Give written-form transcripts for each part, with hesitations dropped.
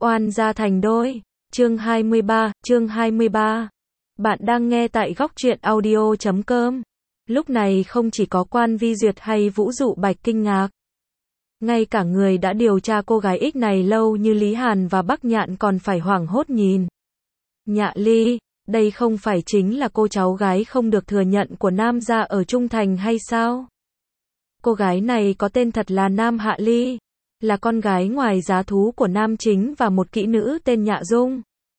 oan gia thành đôi. Chương 23. Bạn đang nghe tại góc truyện audio.com. Lúc này không chỉ có Quan Vi Duyệt hay Vũ Dụ Bạch kinh ngạc. Ngay cả người đã điều tra cô gái X này lâu như Lý Hàn và Bắc Nhạn còn phải hoảng hốt nhìn. Nhạ Ly, đây không phải chính là cô cháu gái không được thừa nhận của Nam gia ở Trung Thành hay sao? Cô gái này có tên thật là Nam Hạ Ly, là con gái ngoài giá thú của Nam Chính và một kỹ nữ tên Nhạ Dung.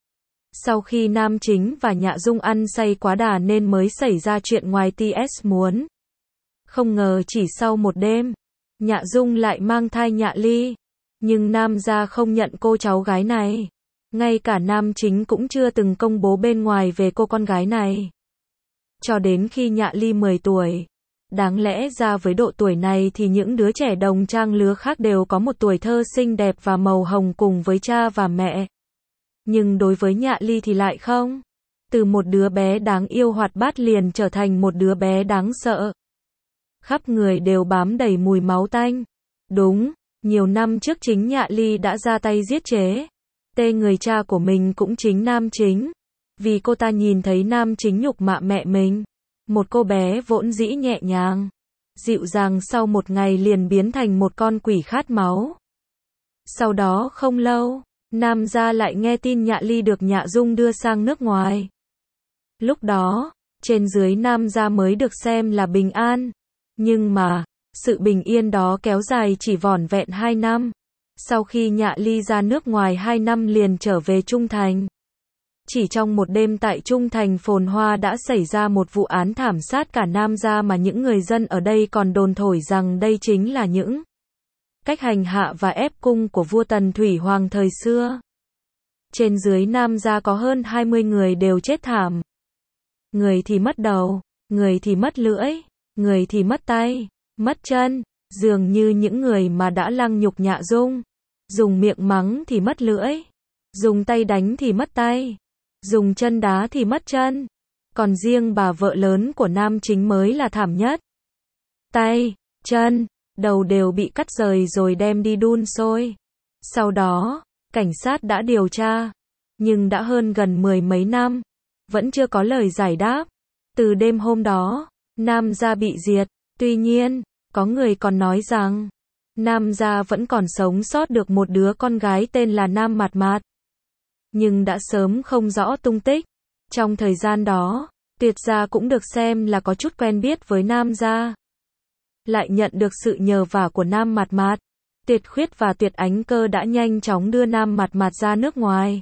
Sau khi Nam Chính và Nhạ Dung ăn say quá đà nên mới xảy ra chuyện ngoài TS muốn. Không ngờ chỉ sau một đêm, Nhạ Dung lại mang thai Nhạ Ly. Nhưng Nam gia không nhận cô cháu gái này. Ngay cả Nam Chính cũng chưa từng công bố bên ngoài về cô con gái này. Cho đến khi Nhạ Ly 10 tuổi. Đáng lẽ ra với độ tuổi này thì những đứa trẻ đồng trang lứa khác đều có một tuổi thơ xinh đẹp và màu hồng cùng với cha và mẹ. Nhưng đối với Nhạ Ly thì lại không. Từ một đứa bé đáng yêu hoạt bát liền trở thành một đứa bé đáng sợ. Khắp người đều bám đầy mùi máu tanh. Đúng, nhiều năm trước chính Nhạ Ly đã ra tay giết chế. Người cha của mình cũng chính Nam Chính. Vì cô ta nhìn thấy Nam Chính nhục mạ mẹ mình. Một cô bé vốn dĩ nhẹ nhàng, dịu dàng sau một ngày liền biến thành một con quỷ khát máu. Sau đó không lâu, Nam gia lại nghe tin Nhạ Ly được Nhạ Dung đưa sang nước ngoài. Lúc đó, trên dưới Nam gia mới được xem là bình an. Nhưng mà, sự bình yên đó kéo dài chỉ vỏn vẹn 2 năm. Sau khi Nhạ Ly ra nước ngoài 2 năm liền trở về Trung Thành. Chỉ trong một đêm tại Trung Thành phồn hoa đã xảy ra một vụ án thảm sát cả Nam gia mà những người dân ở đây còn đồn thổi rằng đây chính là những cách hành hạ và ép cung của vua Tần Thủy Hoàng thời xưa. Trên dưới Nam gia có hơn 20 người đều chết thảm. Người thì mất đầu, người thì mất lưỡi, người thì mất tay, mất chân, dường như những người mà đã lăng nhục Nhạ Dung. Dùng miệng mắng thì mất lưỡi, dùng tay đánh thì mất tay, dùng chân đá thì mất chân. Còn riêng bà vợ lớn của Nam Chính mới là thảm nhất. Tay, chân, đầu đều bị cắt rời rồi đem đi đun sôi. Sau đó, cảnh sát đã điều tra. Nhưng đã hơn gần 10 mấy năm, vẫn chưa có lời giải đáp. Từ đêm hôm đó, Nam gia bị diệt. Tuy nhiên, có người còn nói rằng, Nam gia vẫn còn sống sót được một đứa con gái tên là Nam Mạt Mạt. Nhưng đã sớm không rõ tung tích. Trong thời gian đó, Tuyệt gia cũng được xem là có chút quen biết với Nam gia. Lại nhận được sự nhờ vả của Nam Mạt Mạt, Tuyệt Khuyết và Tuyệt Ánh Cơ đã nhanh chóng đưa Nam Mạt Mạt ra nước ngoài.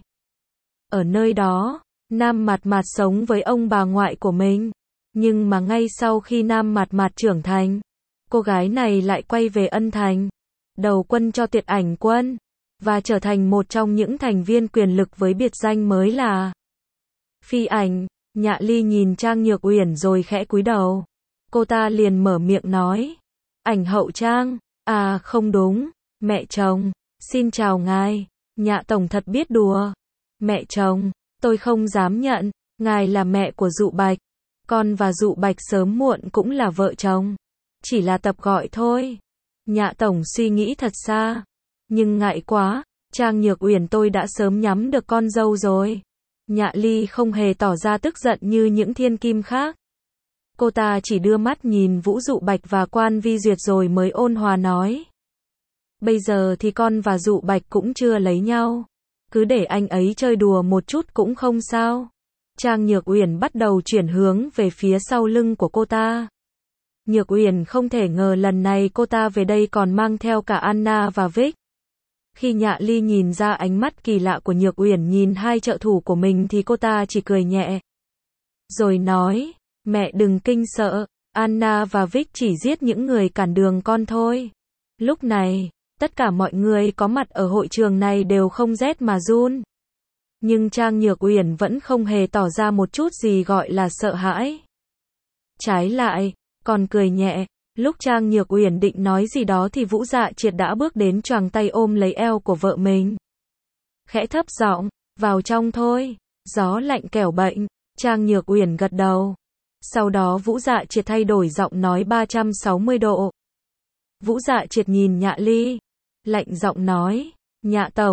Ở nơi đó, Nam Mạt Mạt sống với ông bà ngoại của mình. Nhưng mà ngay sau khi Nam Mạt Mạt trưởng thành, cô gái này lại quay về Ân Thành, đầu quân cho Tuyệt Ảnh Quân, và trở thành một trong những thành viên quyền lực với biệt danh mới là Phi Ảnh. Nhạ Ly nhìn Trang Nhược Uyển rồi khẽ cúi đầu. Cô ta liền mở miệng nói. Ảnh hậu Trang, à không đúng, mẹ chồng, xin chào ngài. Nhạ tổng thật biết đùa. Mẹ chồng, tôi không dám nhận, ngài là mẹ của Dụ Bạch. Con và Dụ Bạch sớm muộn cũng là vợ chồng. Chỉ là tập gọi thôi. Nhạ tổng suy nghĩ thật xa. Nhưng ngại quá, Trang Nhược Uyển tôi đã sớm nhắm được con dâu rồi. Nhạ Ly không hề tỏ ra tức giận như những thiên kim khác. Cô ta chỉ đưa mắt nhìn Vũ Dụ Bạch và Quan Vi Duyệt rồi mới ôn hòa nói. Bây giờ thì con và Dụ Bạch cũng chưa lấy nhau. Cứ để anh ấy chơi đùa một chút cũng không sao. Trang Nhược Uyển bắt đầu chuyển hướng về phía sau lưng của cô ta. Nhược Uyển không thể ngờ lần này cô ta về đây còn mang theo cả Anna và Vic. Khi Nhạ Ly nhìn ra ánh mắt kỳ lạ của Nhược Uyển nhìn hai trợ thủ của mình thì cô ta chỉ cười nhẹ. Rồi nói, mẹ đừng kinh sợ, Anna và Vic chỉ giết những người cản đường con thôi. Lúc này, tất cả mọi người có mặt ở hội trường này đều không rét mà run. Nhưng Trang Nhược Uyển vẫn không hề tỏ ra một chút gì gọi là sợ hãi. Trái lại, còn cười nhẹ. Lúc Trang Nhược Uyển định nói gì đó thì Vũ Dạ Triệt đã bước đến choàng tay ôm lấy eo của vợ mình. Khẽ thấp giọng, vào trong thôi, gió lạnh kẻo bệnh. Trang Nhược Uyển gật đầu. Sau đó Vũ Dạ Triệt thay đổi giọng nói 360 độ. Vũ Dạ Triệt nhìn Nhạ Ly, lạnh giọng nói, Nhạ tổng,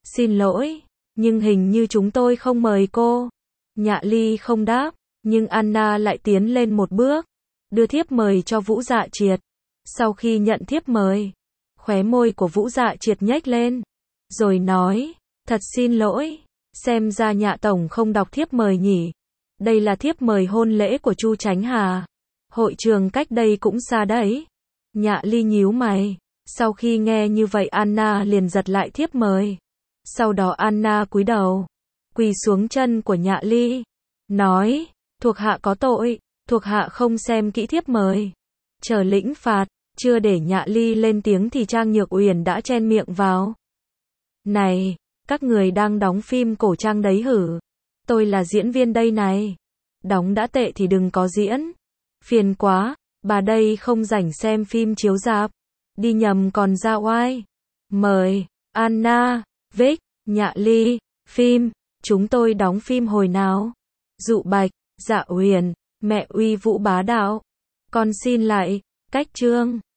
Xin lỗi, nhưng hình như chúng tôi không mời cô. Nhạ Ly không đáp, nhưng Anna lại tiến lên một bước, đưa thiếp mời cho Vũ Dạ Triệt. Sau khi nhận thiếp mời, khóe môi của Vũ Dạ Triệt nhếch lên, rồi nói, thật xin lỗi, xem ra Nhạ tổng không đọc thiếp mời nhỉ. Đây là thiếp mời hôn lễ của Chu Chánh Hà. Hội trường cách đây cũng xa đấy. Nhạ Ly nhíu mày. Sau khi nghe như vậy Anna liền giật lại thiếp mời. Sau đó Anna cúi đầu, quỳ xuống chân của Nhạ Ly, nói, thuộc hạ có tội, thuộc hạ không xem kỹ thiếp mời. Chờ lĩnh phạt. Chưa để Nhạ Ly lên tiếng thì Trang Nhược Uyển đã chen miệng vào. Này, các người đang đóng phim cổ trang đấy hử? Tôi là diễn viên đây này. Đóng đã tệ thì đừng có diễn. Phiền quá, bà đây không rảnh xem phim chiếu rạp. Đi nhầm còn ra oai. Mời, Anna, Vic, Nhạ Ly, phim, chúng tôi đóng phim hồi nào? Dụ Bạch, Dạ Uyển, mẹ uy vũ bá đạo. Con xin lại, cách chương.